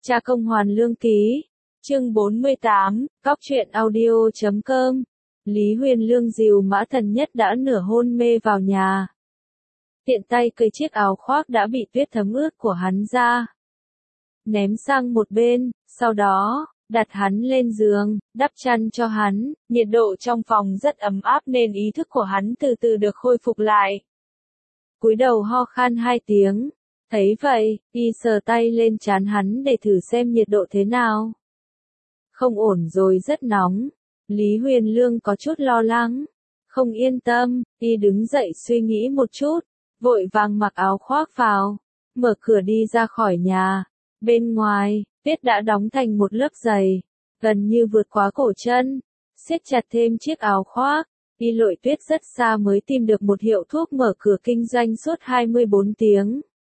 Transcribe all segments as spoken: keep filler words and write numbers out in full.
Cha công hoàn lương ký. Chương bốn mươi tám, Cóc truyện audio chấm com. Lý Huyền Lương dìu Mã Thần Nhất đã nửa hôn mê vào nhà. Tiện tay cởi chiếc áo khoác đã bị tuyết thấm ướt của hắn ra. Ném sang một bên, sau đó, đặt hắn lên giường, đắp chăn cho hắn, nhiệt độ trong phòng rất ấm áp nên ý thức của hắn từ từ được khôi phục lại. Cúi đầu ho khan hai tiếng, thấy vậy, y sờ tay lên trán hắn để thử xem nhiệt độ thế nào. Không ổn rồi, rất nóng. Lý Huyền Lương có chút lo lắng, không yên tâm, y đứng dậy suy nghĩ một chút, vội vàng mặc áo khoác vào, mở cửa đi ra khỏi nhà. Bên ngoài, tuyết đã đóng thành một lớp dày, gần như vượt quá cổ chân, siết chặt thêm chiếc áo khoác, y lội tuyết rất xa mới tìm được một hiệu thuốc mở cửa kinh doanh suốt hai mươi bốn tiếng.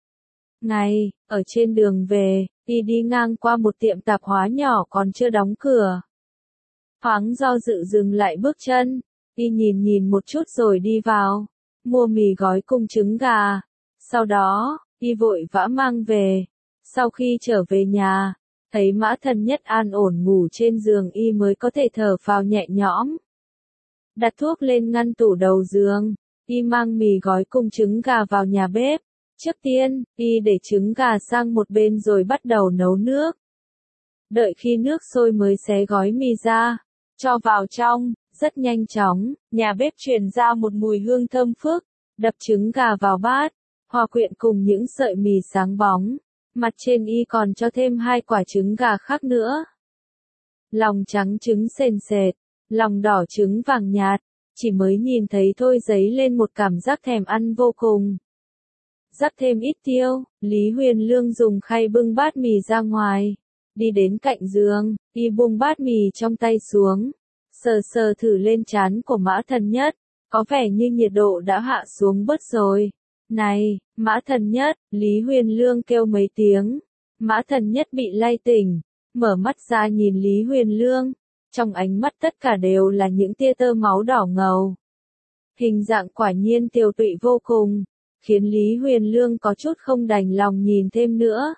Ngày, ở trên đường về, y đi ngang qua một tiệm tạp hóa nhỏ còn chưa đóng cửa. Thoáng do dự dừng lại bước chân, y nhìn nhìn một chút rồi đi vào, mua mì gói cùng trứng gà. Sau đó, y vội vã mang về. Sau khi trở về nhà, thấy Mã Thần Nhất an ổn ngủ trên giường y mới có thể thở phào nhẹ nhõm. Đặt thuốc lên ngăn tủ đầu giường, y mang mì gói cùng trứng gà vào nhà bếp. Trước tiên, y để trứng gà sang một bên rồi bắt đầu nấu nước. Đợi khi nước sôi mới xé gói mì ra, cho vào trong, rất nhanh chóng, nhà bếp truyền ra một mùi hương thơm phức, đập trứng gà vào bát, hòa quyện cùng những sợi mì sáng bóng. Mặt trên y còn cho thêm hai quả trứng gà khác nữa. Lòng trắng trứng sền sệt, lòng đỏ trứng vàng nhạt, chỉ mới nhìn thấy thôi dấy lên một cảm giác thèm ăn vô cùng. Rắc thêm ít tiêu, Lý Huyền Lương dùng khay bưng bát mì ra ngoài, đi đến cạnh giường, y buông bát mì trong tay xuống, sờ sờ thử lên trán của Mã Thần Nhất, có vẻ như nhiệt độ đã hạ xuống bớt rồi. Này, Mã Thần Nhất, Lý Huyền Lương kêu mấy tiếng. Mã Thần Nhất bị lay tỉnh, mở mắt ra nhìn Lý Huyền Lương, trong ánh mắt tất cả đều là những tia tơ máu đỏ ngầu. Hình dạng quả nhiên tiều tụy vô cùng, khiến Lý Huyền Lương có chút không đành lòng nhìn thêm nữa.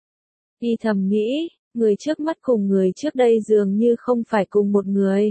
Y thầm nghĩ, người trước mắt cùng người trước đây dường như không phải cùng một người.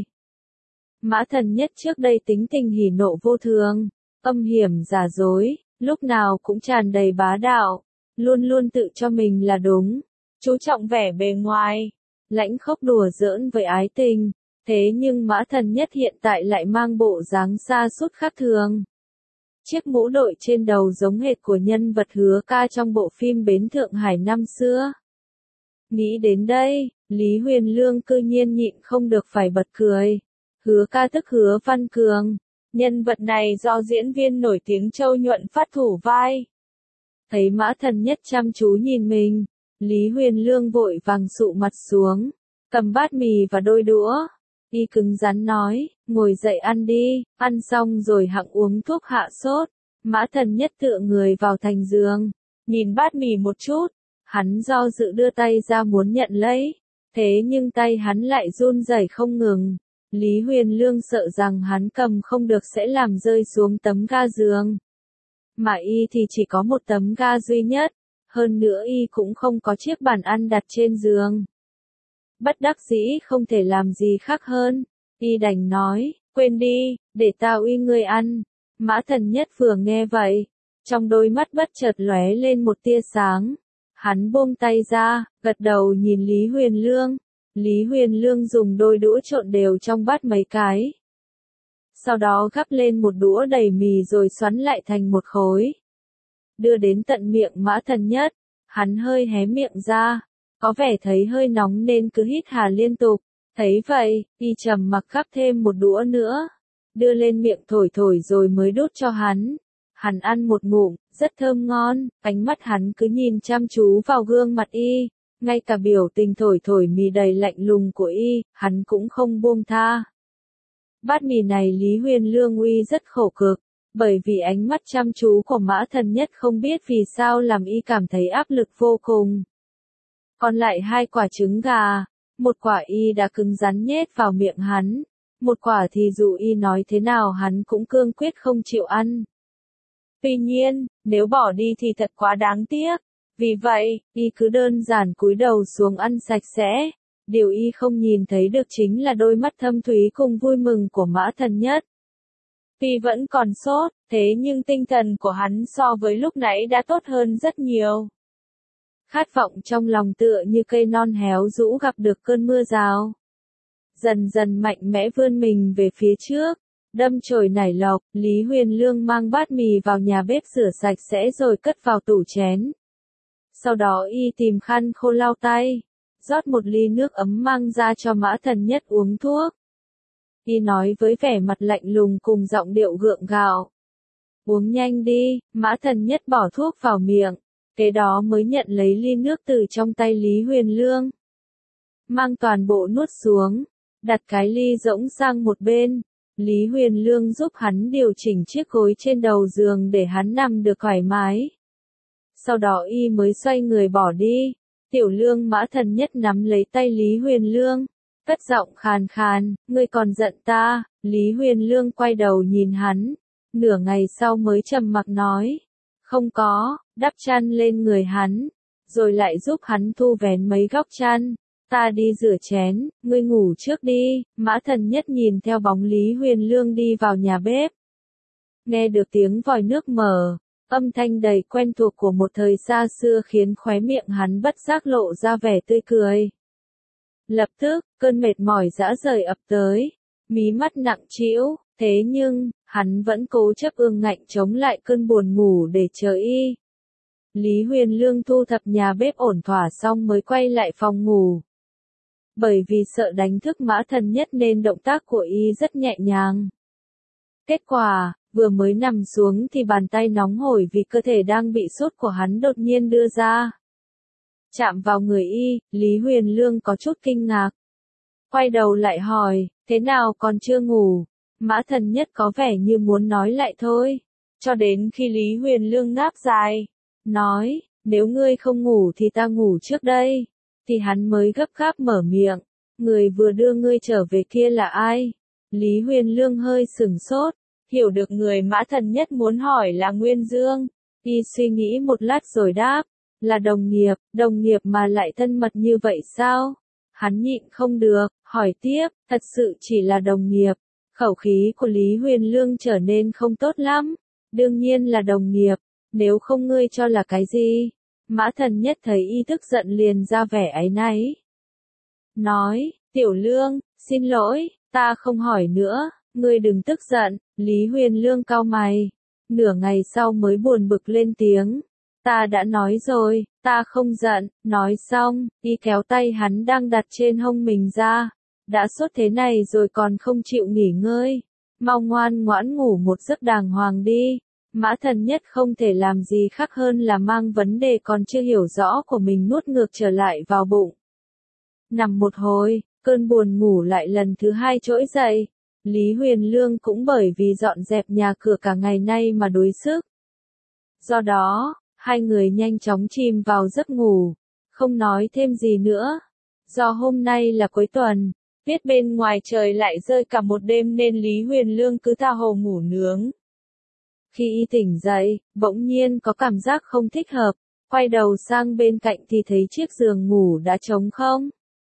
Mã Thần Nhất trước đây tính tình hỉ nộ vô thường, âm hiểm giả dối, lúc nào cũng tràn đầy bá đạo, luôn luôn tự cho mình là đúng, chú trọng vẻ bề ngoài, lãnh khốc đùa giỡn với ái tình. Thế nhưng Mã Thần Nhất hiện tại lại mang bộ dáng sa sút khác thường. Chiếc mũ đội trên đầu giống hệt của nhân vật Hứa Ca trong bộ phim Bến Thượng Hải năm xưa. Nghĩ đến đây, Lý Huyền Lương cư nhiên nhịn không được phải bật cười. Hứa Ca tức Hứa Văn Cường. Nhân vật này do diễn viên nổi tiếng Châu Nhuận phát thủ vai. Thấy Mã Thần Nhất chăm chú nhìn mình, Lý Huyền Lương vội vàng sụ mặt xuống, cầm bát mì và đôi đũa. Y cứng rắn nói, ngồi dậy ăn đi, ăn xong rồi hẵng uống thuốc hạ sốt. Mã Thần Nhất tựa người vào thành giường, nhìn bát mì một chút, hắn do dự đưa tay ra muốn nhận lấy, thế nhưng tay hắn lại run rẩy không ngừng. Lý Huyền Lương sợ rằng hắn cầm không được sẽ làm rơi xuống tấm ga giường. Mà y thì chỉ có một tấm ga duy nhất, hơn nữa y cũng không có chiếc bàn ăn đặt trên giường. Bất đắc dĩ không thể làm gì khác hơn, y đành nói, quên đi, để tao uy ngươi ăn. Mã Thần Nhất vừa nghe vậy, trong đôi mắt bất chợt lóe lên một tia sáng. Hắn buông tay ra, gật đầu nhìn Lý Huyền Lương. Lý Huyền Lương dùng đôi đũa trộn đều trong bát mấy cái. Sau đó gắp lên một đũa đầy mì rồi xoắn lại thành một khối. Đưa đến tận miệng Mã Thần Nhất, hắn hơi hé miệng ra, có vẻ thấy hơi nóng nên cứ hít hà liên tục. Thấy vậy, y trầm mặc gắp thêm một đũa nữa, đưa lên miệng thổi thổi rồi mới đút cho hắn. Hắn ăn một ngụm, rất thơm ngon, ánh mắt hắn cứ nhìn chăm chú vào gương mặt y. Ngay cả biểu tình thổi thổi mì đầy lạnh lùng của y, hắn cũng không buông tha. Bát mì này Lý Huyền Lương uy rất khổ cực, bởi vì ánh mắt chăm chú của Mã Thần Nhất không biết vì sao làm y cảm thấy áp lực vô cùng. Còn lại hai quả trứng gà, một quả y đã cứng rắn nhét vào miệng hắn, một quả thì dù y nói thế nào hắn cũng cương quyết không chịu ăn. Tuy nhiên, nếu bỏ đi thì thật quá đáng tiếc. Vì vậy, y cứ đơn giản cúi đầu xuống ăn sạch sẽ. Điều y không nhìn thấy được chính là đôi mắt thâm thúy cùng vui mừng của Mã Thần Nhất. Tuy vẫn còn sốt, thế nhưng tinh thần của hắn so với lúc nãy đã tốt hơn rất nhiều. Khát vọng trong lòng tựa như cây non héo rũ gặp được cơn mưa rào. Dần dần mạnh mẽ vươn mình về phía trước, đâm chồi nảy lộc, Lý Huyền Lương mang bát mì vào nhà bếp rửa sạch sẽ rồi cất vào tủ chén. Sau đó y tìm khăn khô lau tay, rót một ly nước ấm mang ra cho Mã Thần Nhất uống thuốc. Y nói với vẻ mặt lạnh lùng cùng giọng điệu gượng gạo. Uống nhanh đi, Mã Thần Nhất bỏ thuốc vào miệng, kế đó mới nhận lấy ly nước từ trong tay Lý Huyền Lương. Mang toàn bộ nuốt xuống, đặt cái ly rỗng sang một bên. Lý Huyền Lương giúp hắn điều chỉnh chiếc gối trên đầu giường để hắn nằm được thoải mái. Sau đó y mới xoay người bỏ đi. Tiểu Lương Mã Thần Nhất nắm lấy tay Lý Huyền Lương, cất giọng khàn khàn, ngươi còn giận ta? Lý Huyền Lương quay đầu nhìn hắn, nửa ngày sau mới trầm mặc nói, không có, đắp chăn lên người hắn, rồi lại giúp hắn thu vén mấy góc chăn. Ta đi rửa chén, ngươi ngủ trước đi. Mã Thần Nhất nhìn theo bóng Lý Huyền Lương đi vào nhà bếp. Nghe được tiếng vòi nước mở, âm thanh đầy quen thuộc của một thời xa xưa khiến khóe miệng hắn bất giác lộ ra vẻ tươi cười. Lập tức, cơn mệt mỏi dã rời ập tới, mí mắt nặng trĩu, thế nhưng, hắn vẫn cố chấp ương ngạnh chống lại cơn buồn ngủ để chờ y. Lý Huyền Lương thu thập nhà bếp ổn thỏa xong mới quay lại phòng ngủ. Bởi vì sợ đánh thức Mã Thần Nhất nên động tác của y rất nhẹ nhàng. Kết quả, vừa mới nằm xuống thì bàn tay nóng hổi vì cơ thể đang bị sốt của hắn đột nhiên đưa ra. Chạm vào người y, Lý Huyền Lương có chút kinh ngạc. Quay đầu lại hỏi, thế nào còn chưa ngủ? Mã Thần Nhất có vẻ như muốn nói lại thôi. Cho đến khi Lý Huyền Lương ngáp dài, nói, nếu ngươi không ngủ thì ta ngủ trước đây. Thì hắn mới gấp gáp mở miệng, người vừa đưa ngươi trở về kia là ai? Lý Huyền Lương hơi sửng sốt, hiểu được người Mã Thần Nhất muốn hỏi là Nguyên Dương. Y suy nghĩ một lát rồi đáp, là đồng nghiệp, đồng nghiệp mà lại thân mật như vậy sao? Hắn nhịn không được, hỏi tiếp, thật sự chỉ là đồng nghiệp. Khẩu khí của Lý Huyền Lương trở nên không tốt lắm, đương nhiên là đồng nghiệp, nếu không ngươi cho là cái gì? Mã Thần Nhất thấy y tức giận liền ra vẻ áy náy. Nói, Tiểu Lương, xin lỗi, ta không hỏi nữa, ngươi đừng tức giận. Lý Huyền Lương cau mày, nửa ngày sau mới buồn bực lên tiếng. Ta đã nói rồi, ta không giận. Nói xong, y kéo tay hắn đang đặt trên hông mình ra. Đã sốt thế này rồi còn không chịu nghỉ ngơi. Mau ngoan ngoãn ngủ một giấc đàng hoàng đi. Mã Thần Nhất không thể làm gì khác hơn là mang vấn đề còn chưa hiểu rõ của mình nuốt ngược trở lại vào bụng. Nằm một hồi, cơn buồn ngủ lại lần thứ hai trỗi dậy. Lý Huyền Lương cũng bởi vì dọn dẹp nhà cửa cả ngày nay mà đuối sức. Do đó, hai người nhanh chóng chìm vào giấc ngủ, không nói thêm gì nữa. Do hôm nay là cuối tuần, biết bên ngoài trời lại rơi cả một đêm nên Lý Huyền Lương cứ tha hồ ngủ nướng. Khi y tỉnh dậy, bỗng nhiên có cảm giác không thích hợp, quay đầu sang bên cạnh thì thấy chiếc giường ngủ đã trống không.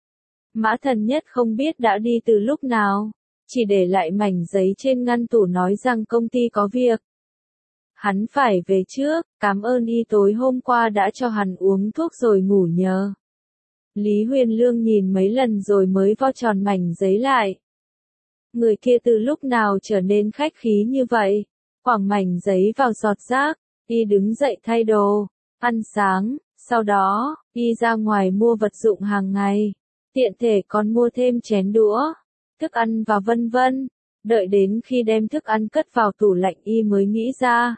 Mã Thần Nhất không biết đã đi từ lúc nào, chỉ để lại mảnh giấy trên ngăn tủ nói rằng công ty có việc. Hắn phải về trước, cảm ơn y tối hôm qua đã cho hắn uống thuốc rồi ngủ nhờ. Lý Huyền Lương nhìn mấy lần rồi mới vo tròn mảnh giấy lại. Người kia từ lúc nào trở nên khách khí như vậy? Quẳng mảnh giấy vào giọt rác, y đứng dậy thay đồ, ăn sáng, sau đó, y ra ngoài mua vật dụng hàng ngày, tiện thể còn mua thêm chén đũa, thức ăn và vân vân. Đợi đến khi đem thức ăn cất vào tủ lạnh y mới nghĩ ra.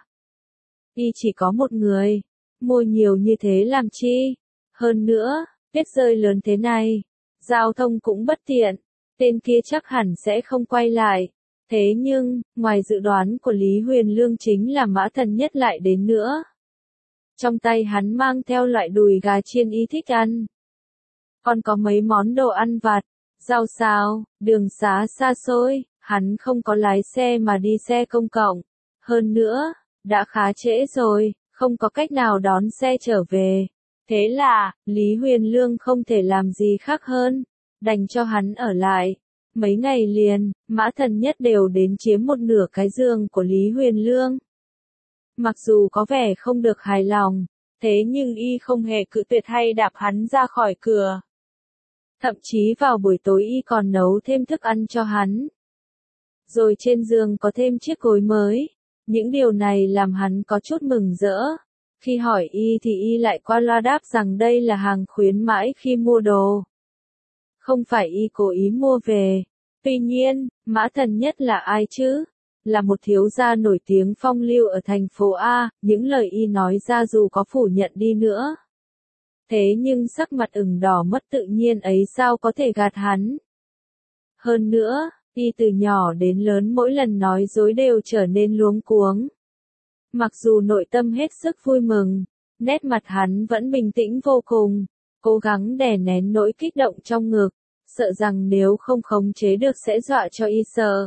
Y chỉ có một người, mua nhiều như thế làm chi? Hơn nữa, tuyết rơi lớn thế này, giao thông cũng bất tiện, tên kia chắc hẳn sẽ không quay lại. Thế nhưng, ngoài dự đoán của Lý Huyền Lương chính là Mã Thần Nhất lại đến nữa. Trong tay hắn mang theo loại đùi gà chiên y thích ăn. Còn có mấy món đồ ăn vặt, rau xào, đường xá xa xôi, hắn không có lái xe mà đi xe công cộng. Hơn nữa, đã khá trễ rồi, không có cách nào đón xe trở về. Thế là, Lý Huyền Lương không thể làm gì khác hơn, đành cho hắn ở lại. Mấy ngày liền, Mã Thần Nhất đều đến chiếm một nửa cái giường của Lý Huyền Lương. Mặc dù có vẻ không được hài lòng, thế nhưng y không hề cự tuyệt hay đạp hắn ra khỏi cửa. Thậm chí vào buổi tối y còn nấu thêm thức ăn cho hắn. Rồi trên giường có thêm chiếc gối mới. Những điều này làm hắn có chút mừng rỡ. Khi hỏi y thì y lại qua loa đáp rằng đây là hàng khuyến mãi khi mua đồ. Không phải y cố ý mua về. Tuy nhiên, Mã Thần Nhất là ai chứ? Là một thiếu gia nổi tiếng phong lưu ở thành phố A, những lời y nói ra dù có phủ nhận đi nữa. Thế nhưng sắc mặt ửng đỏ mất tự nhiên ấy sao có thể gạt hắn. Hơn nữa, y từ nhỏ đến lớn mỗi lần nói dối đều trở nên luống cuống. Mặc dù nội tâm hết sức vui mừng, nét mặt hắn vẫn bình tĩnh vô cùng, cố gắng đè nén nỗi kích động trong ngực, sợ rằng nếu không khống chế được sẽ dọa cho y sợ.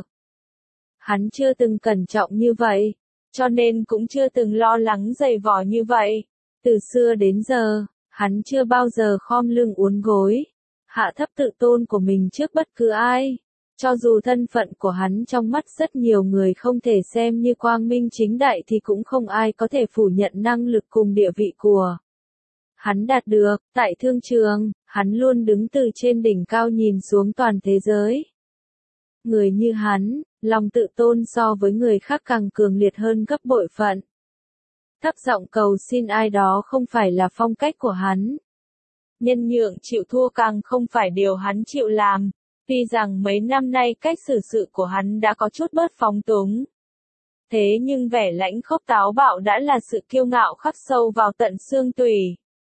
Hắn chưa từng cẩn trọng như vậy, cho nên cũng chưa từng lo lắng dày vò như vậy. Từ xưa đến giờ, hắn chưa bao giờ khom lưng uốn gối, hạ thấp tự tôn của mình trước bất cứ ai. Cho dù thân phận của hắn trong mắt rất nhiều người không thể xem như quang minh chính đại thì cũng không ai có thể phủ nhận năng lực cùng địa vị của hắn đạt được. Tại thương trường, hắn luôn đứng từ trên đỉnh cao nhìn xuống toàn thế giới. Người như hắn, lòng tự tôn so với người khác càng cường liệt hơn gấp bội phận. Thấp giọng cầu xin ai đó không phải là phong cách của hắn. Nhân nhượng chịu thua càng không phải điều hắn chịu làm. Tuy rằng mấy năm nay cách xử sự của hắn đã có chút bớt phóng túng. Thế nhưng vẻ lãnh khốc táo bạo đã là sự kiêu ngạo khắc sâu vào tận xương tủy.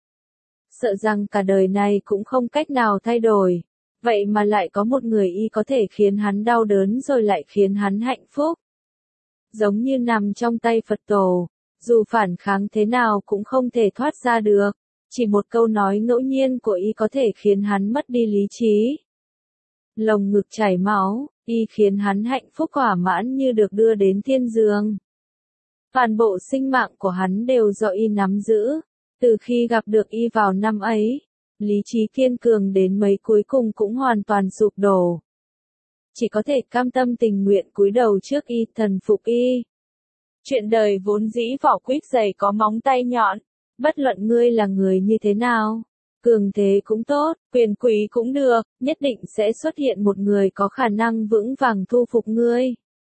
Sợ rằng cả đời này cũng không cách nào thay đổi. Vậy mà lại có một người y có thể khiến hắn đau đớn rồi lại khiến hắn hạnh phúc. Giống như nằm trong tay Phật tổ, dù phản kháng thế nào cũng không thể thoát ra được. Chỉ một câu nói ngẫu nhiên của y có thể khiến hắn mất đi lý trí. Lồng ngực chảy máu, y khiến hắn hạnh phúc thỏa mãn như được đưa đến thiên dương. Toàn bộ sinh mạng của hắn đều do y nắm giữ. Từ khi gặp được y vào năm ấy, lý trí kiên cường đến mấy cuối cùng cũng hoàn toàn sụp đổ. Chỉ có thể cam tâm tình nguyện cúi đầu trước y, thần phục y. Chuyện đời vốn dĩ vỏ quýt dày có móng tay nhọn, bất luận ngươi là người như thế nào. Cường thế cũng tốt, quyền quý cũng được, nhất định sẽ xuất hiện một người có khả năng vững vàng thu phục ngươi.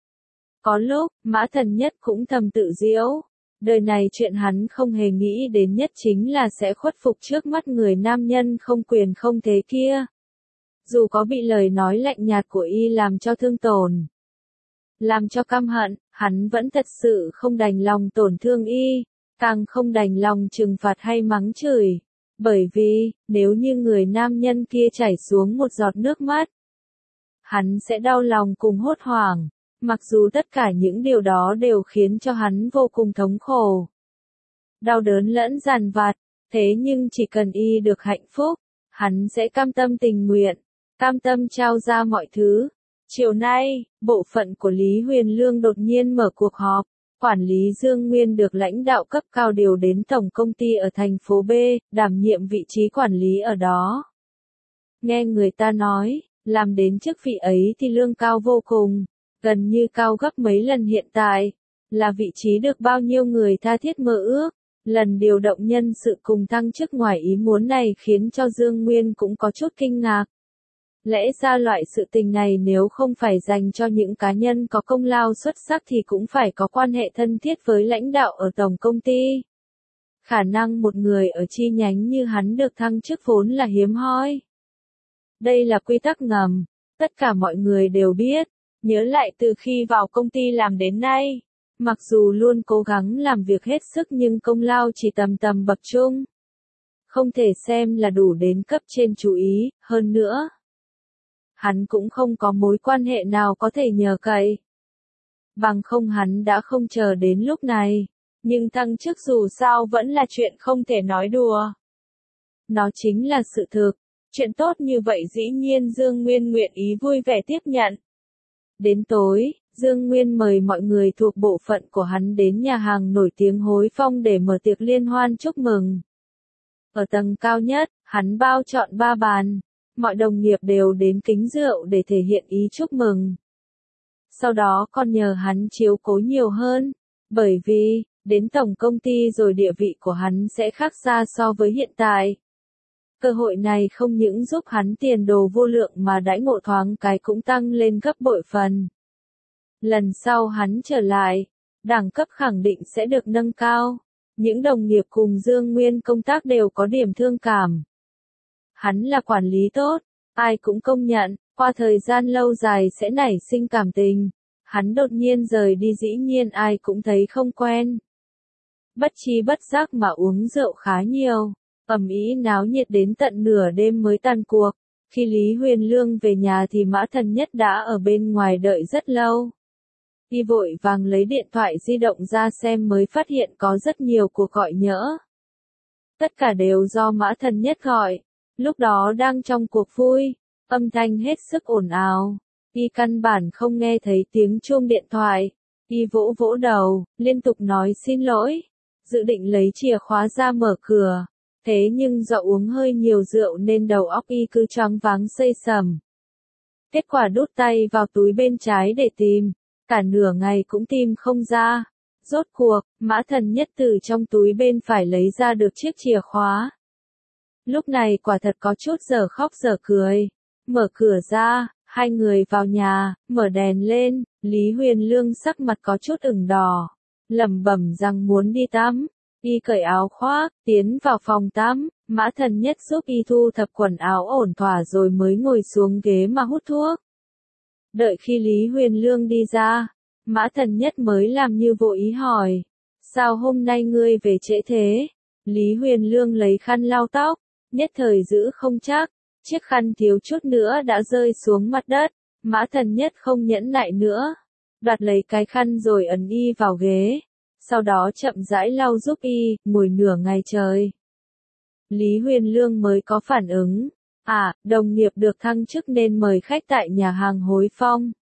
Có lúc, Mã Thần Nhất cũng thầm tự giễu. Đời này chuyện hắn không hề nghĩ đến nhất chính là sẽ khuất phục trước mắt người nam nhân không quyền không thế kia. Dù có bị lời nói lạnh nhạt của y làm cho thương tổn, làm cho căm hận, hắn vẫn thật sự không đành lòng tổn thương y, càng không đành lòng trừng phạt hay mắng chửi. Bởi vì, nếu như người nam nhân kia chảy xuống một giọt nước mắt, hắn sẽ đau lòng cùng hốt hoảng, mặc dù tất cả những điều đó đều khiến cho hắn vô cùng thống khổ. Đau đớn lẫn dằn vặt, thế nhưng chỉ cần y được hạnh phúc, hắn sẽ cam tâm tình nguyện, cam tâm trao ra mọi thứ. Chiều nay, bộ phận của Lý Huyền Lương đột nhiên mở cuộc họp. Quản lý Dương Nguyên được lãnh đạo cấp cao điều đến tổng công ty ở thành phố B, đảm nhiệm vị trí quản lý ở đó. Nghe người ta nói, làm đến chức vị ấy thì lương cao vô cùng, gần như cao gấp mấy lần hiện tại, là vị trí được bao nhiêu người tha thiết mơ ước. Lần điều động nhân sự cùng thăng chức ngoài ý muốn này khiến cho Dương Nguyên cũng có chút kinh ngạc. Lẽ ra loại sự tình này nếu không phải dành cho những cá nhân có công lao xuất sắc thì cũng phải có quan hệ thân thiết với lãnh đạo ở tổng công ty. Khả năng một người ở chi nhánh như hắn được thăng chức vốn là hiếm hoi. Đây là quy tắc ngầm, tất cả mọi người đều biết, nhớ lại từ khi vào công ty làm đến nay. Mặc dù luôn cố gắng làm việc hết sức nhưng công lao chỉ tầm tầm bậc trung. Không thể xem là đủ đến cấp trên chú ý, hơn nữa. Hắn cũng không có mối quan hệ nào có thể nhờ cậy. Bằng không hắn đã không chờ đến lúc này. Nhưng thăng chức dù sao vẫn là chuyện không thể nói đùa. Nó chính là sự thực. Chuyện tốt như vậy dĩ nhiên Dương Nguyên nguyện ý vui vẻ tiếp nhận. Đến tối, Dương Nguyên mời mọi người thuộc bộ phận của hắn đến nhà hàng nổi tiếng Hối Phong để mở tiệc liên hoan chúc mừng. Ở tầng cao nhất, hắn bao trọn ba bàn. Mọi đồng nghiệp đều đến kính rượu để thể hiện ý chúc mừng. Sau đó còn nhờ hắn chiếu cố nhiều hơn, bởi vì, đến tổng công ty rồi địa vị của hắn sẽ khác xa so với hiện tại. Cơ hội này không những giúp hắn tiền đồ vô lượng mà đãi ngộ thoáng cái cũng tăng lên gấp bội phần. Lần sau hắn trở lại, đẳng cấp khẳng định sẽ được nâng cao. Những đồng nghiệp cùng Dương Nguyên công tác đều có điểm thương cảm. Hắn là quản lý tốt, ai cũng công nhận, qua thời gian lâu dài sẽ nảy sinh cảm tình. Hắn đột nhiên rời đi dĩ nhiên ai cũng thấy không quen. Bất chi bất giác mà uống rượu khá nhiều, ầm ĩ náo nhiệt đến tận nửa đêm mới tan cuộc. Khi Lý Huyền Lương về nhà thì Mã Thần Nhất đã ở bên ngoài đợi rất lâu. Y vội vàng lấy điện thoại di động ra xem mới phát hiện có rất nhiều cuộc gọi nhỡ. Tất cả đều do Mã Thần Nhất gọi. Lúc đó đang trong cuộc vui, âm thanh hết sức ồn ào. Y căn bản không nghe thấy tiếng chuông điện thoại. Y vỗ vỗ đầu, liên tục nói xin lỗi. Dự định lấy chìa khóa ra mở cửa. Thế nhưng do uống hơi nhiều rượu nên đầu óc y cứ choáng váng xây sầm. Kết quả đút tay vào túi bên trái để tìm. Cả nửa ngày cũng tìm không ra. Rốt cuộc, Mã Thần Nhất từ trong túi bên phải lấy ra được chiếc chìa khóa. Lúc này quả thật có chút giờ khóc giờ cười. Mở cửa ra, hai người vào nhà, mở đèn lên, Lý Huyền Lương sắc mặt có chút ửng đỏ. Lẩm bẩm rằng muốn đi tắm. Y cởi áo khoác, tiến vào phòng tắm, Mã Thần Nhất giúp y thu thập quần áo ổn thỏa rồi mới ngồi xuống ghế mà hút thuốc. Đợi khi Lý Huyền Lương đi ra, Mã Thần Nhất mới làm như vô ý hỏi. Sao hôm nay ngươi về trễ thế? Lý Huyền Lương lấy khăn lau tóc, nhất thời giữ không chắc. Chiếc khăn thiếu chút nữa đã rơi xuống mặt đất. Mã Thần Nhất không nhẫn nại nữa. Đoạt lấy cái khăn rồi ấn y vào ghế. Sau đó chậm rãi lau giúp y, ngồi nửa ngày trời. Lý Huyền Lương mới có phản ứng. À, đồng nghiệp được thăng chức nên mời khách tại nhà hàng Hối Phong.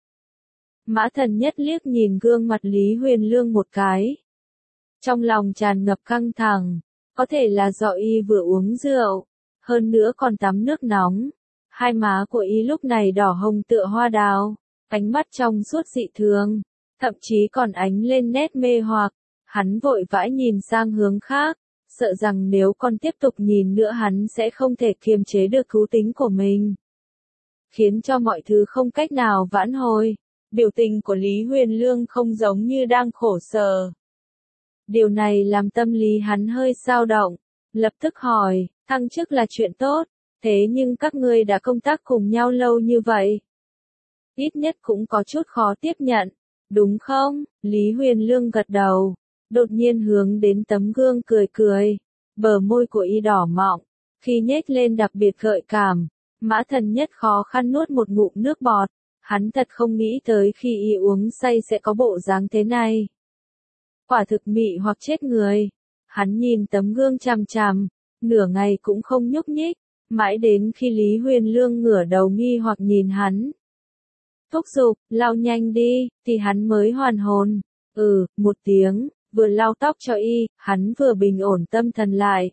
Mã Thần Nhất liếc nhìn gương mặt Lý Huyền Lương một cái. Trong lòng tràn ngập căng thẳng, có thể là do y vừa uống rượu, hơn nữa còn tắm nước nóng. Hai má của y lúc này đỏ hồng tựa hoa đào, ánh mắt trong suốt dị thường, thậm chí còn ánh lên nét mê hoặc. Hắn vội vã nhìn sang hướng khác, sợ rằng nếu còn tiếp tục nhìn nữa hắn sẽ không thể kiềm chế được thú tính của mình. Khiến cho mọi thứ không cách nào vãn hồi. Biểu tình của Lý Huyền Lương không giống như đang khổ sở. Điều này làm tâm lý hắn hơi dao động. Lập tức hỏi, thăng chức là chuyện tốt, thế nhưng các ngươi đã công tác cùng nhau lâu như vậy. Ít nhất cũng có chút khó tiếp nhận, đúng không? Lý Huyền Lương gật đầu. Đột nhiên hướng đến tấm gương cười cười. Bờ môi của y đỏ mọng, khi nhếch lên đặc biệt gợi cảm. Mã Thần Nhất khó khăn nuốt một ngụm nước bọt. Hắn thật không nghĩ tới khi y uống say sẽ có bộ dáng thế này. Quả thực mị hoặc chết người. Hắn nhìn tấm gương chằm chằm, nửa ngày cũng không nhúc nhích. Mãi đến khi Lý Huyền Lương ngửa đầu nghi hoặc nhìn hắn. Thúc giục, lau nhanh đi, thì hắn mới hoàn hồn. Ừ, một tiếng. Vừa lau tóc cho y, hắn vừa bình ổn tâm thần lại.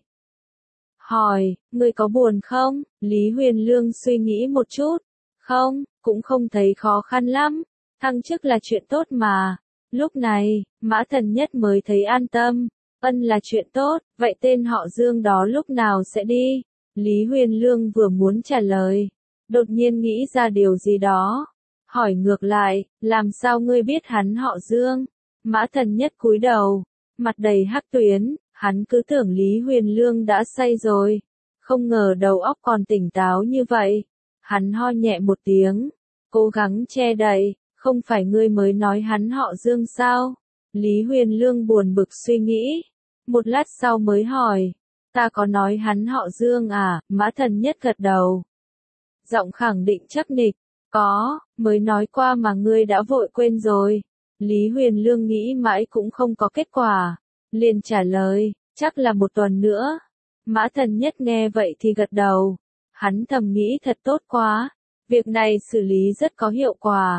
Hỏi, ngươi có buồn không? Lý Huyền Lương suy nghĩ một chút. Không, cũng không thấy khó khăn lắm. Thăng chức là chuyện tốt mà. Lúc này, Mã Thần Nhất mới thấy an tâm. Ân là chuyện tốt, vậy tên họ Dương đó lúc nào sẽ đi? Lý Huyền Lương vừa muốn trả lời. Đột nhiên nghĩ ra điều gì đó. Hỏi ngược lại, làm sao ngươi biết hắn họ Dương? Mã Thần Nhất cúi đầu, mặt đầy hắc tuyến, hắn cứ tưởng Lý Huyền Lương đã say rồi, không ngờ đầu óc còn tỉnh táo như vậy. Hắn ho nhẹ một tiếng, cố gắng che đậy, không phải ngươi mới nói hắn họ Dương sao? Lý Huyền Lương buồn bực suy nghĩ, một lát sau mới hỏi, ta có nói hắn họ Dương à? Mã Thần Nhất gật đầu, giọng khẳng định chắc nịch, có, mới nói qua mà ngươi đã vội quên rồi. Lý Huyền Lương nghĩ mãi cũng không có kết quả, liền trả lời, chắc là một tuần nữa. Mã Thần Nhất nghe vậy thì gật đầu, hắn thầm nghĩ thật tốt quá, việc này xử lý rất có hiệu quả,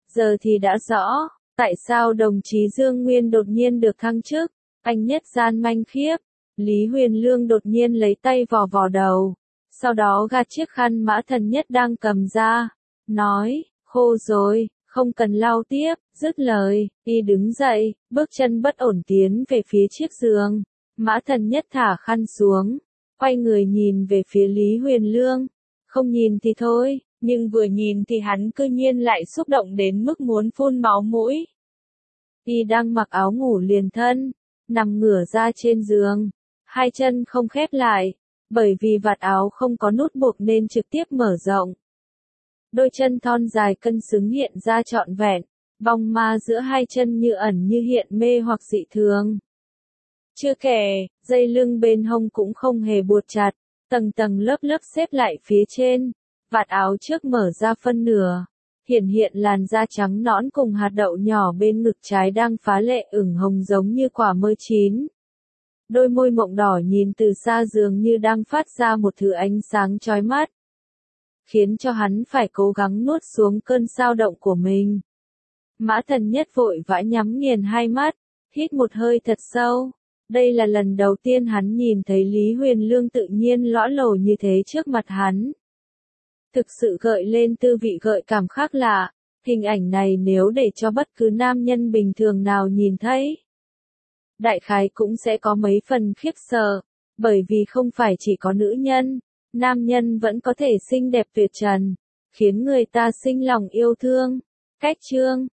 Giờ thì đã rõ, tại sao đồng chí Dương Nguyên đột nhiên được thăng chức, anh nhất gian manh khiếp. Lý Huyền Lương đột nhiên lấy tay vò vò đầu, sau đó gạt chiếc khăn Mã Thần Nhất đang cầm ra, nói, khô rồi, không cần lau tiếp, dứt lời, y đứng dậy, bước chân bất ổn tiến về phía chiếc giường. Mã Thần Nhất thả khăn xuống, quay người nhìn về phía Lý Huyền Lương, không nhìn thì thôi, nhưng vừa nhìn thì hắn cư nhiên lại xúc động đến mức muốn phun máu mũi. Y đang mặc áo ngủ liền thân, nằm ngửa ra trên giường, hai chân không khép lại, bởi vì vạt áo không có nút buộc nên trực tiếp mở rộng. Đôi chân thon dài cân xứng hiện ra trọn vẹn, vòng ma giữa hai chân như ẩn như hiện mê hoặc dị thường. Chưa kể, dây lưng bên hông cũng không hề buộc chặt, tầng tầng lớp lớp xếp lại phía trên, vạt áo trước mở ra phân nửa, hiển hiện làn da trắng nõn cùng hạt đậu nhỏ bên ngực trái đang phá lệ ửng hồng giống như quả mơ chín. Đôi môi mộng đỏ nhìn từ xa dường như đang phát ra một thứ ánh sáng chói mắt, khiến cho hắn phải cố gắng nuốt xuống cơn sao động của mình. Mã Thần Nhất vội vã nhắm nghiền hai mắt, hít một hơi thật sâu. Đây là lần đầu tiên hắn nhìn thấy Lý Huyền Lương tự nhiên lõa lồ như thế trước mặt hắn. Thực sự gợi lên tư vị gợi cảm khác lạ, hình ảnh này nếu để cho bất cứ nam nhân bình thường nào nhìn thấy, đại khái cũng sẽ có mấy phần khiếp sợ, bởi vì không phải chỉ có nữ nhân, nam nhân vẫn có thể xinh đẹp tuyệt trần, khiến người ta sinh lòng yêu thương. Cách chương